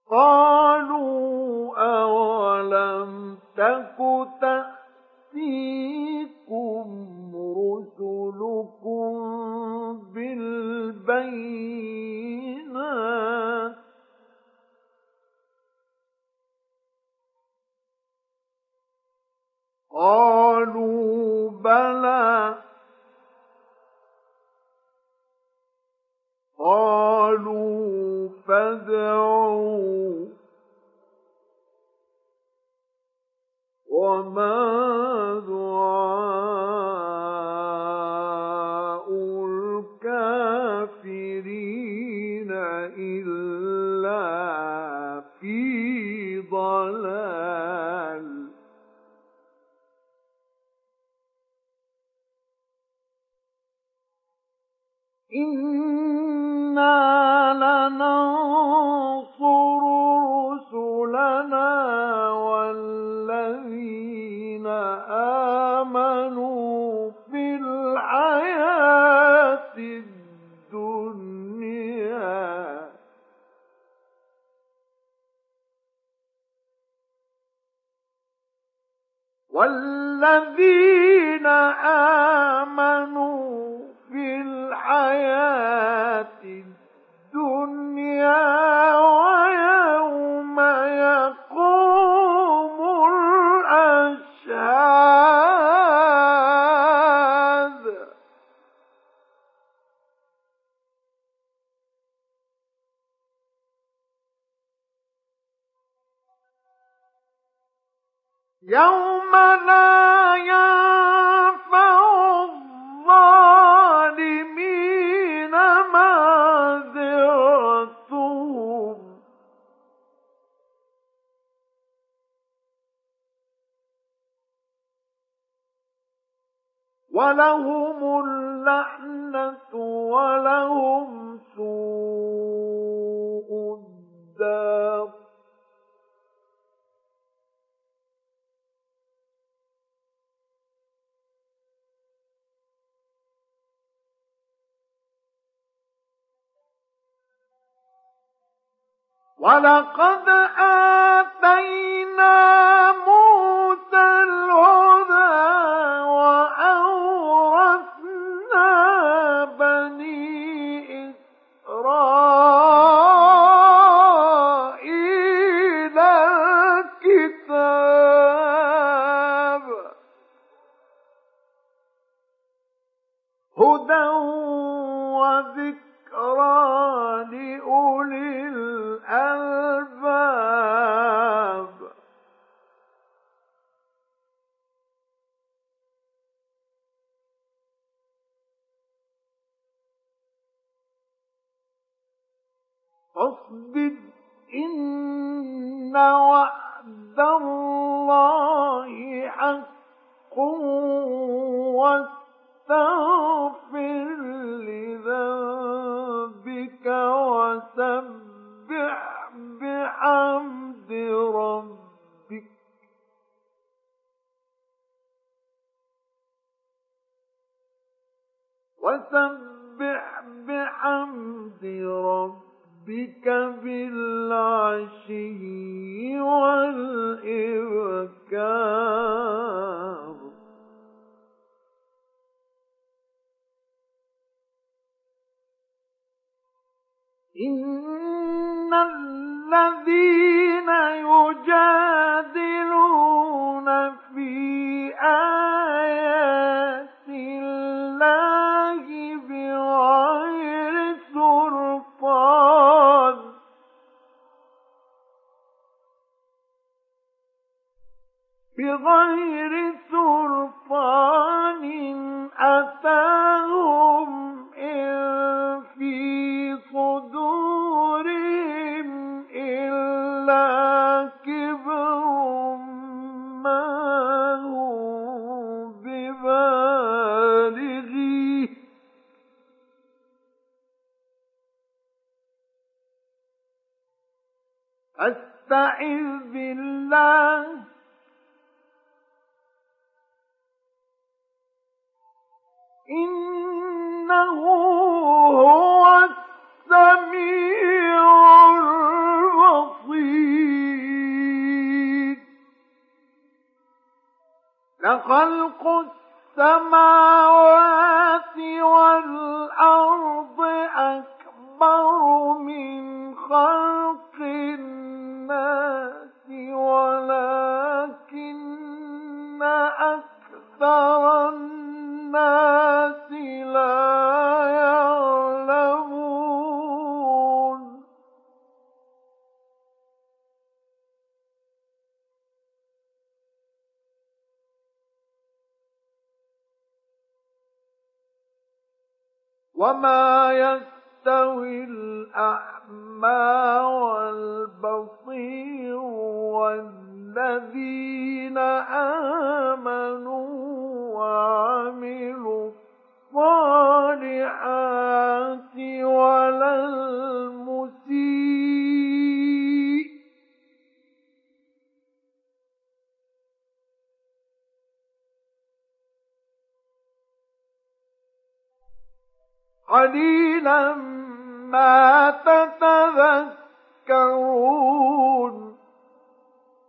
قالوا أولم تك تأتيكم رسلكم بالبينات قالوا بلى قالوا فادعوا وما دعاء الكافرين إلا في ضلال إنا لننصر رسلنا والذين آمنوا في الحياة الدنيا والذين آمنوا في الحياة الدنيا ويوم يقوم الأشهاد يوم لا ينفع الظالمين معذرتهم ولهم اللعنة ولهم سوء الدار ولقد آتينا موسى الهدى وأورثنا بني إسرائيل الكتاب هدى وذكرى لأولي الألباب فاصبر إن وعد الله حق واستغفر لذنبك وسبح بحمد ربك بالعشي والإبكار إن الذين يجادلون في آيات الله بغير سلطان أتاهم إن في صدورهم إلا كبر ما هم ببالغيه أستعذ بالله إنه هو السميع البصير لخلق السماوات والأرض أكبر من خلق الناس ولكن أكثر الناس لا يعلمون وما يستوي الأعمى والبصير والذين آمنوا وعملوا الصالحات ولا المسيء قليلا ما تتذكرون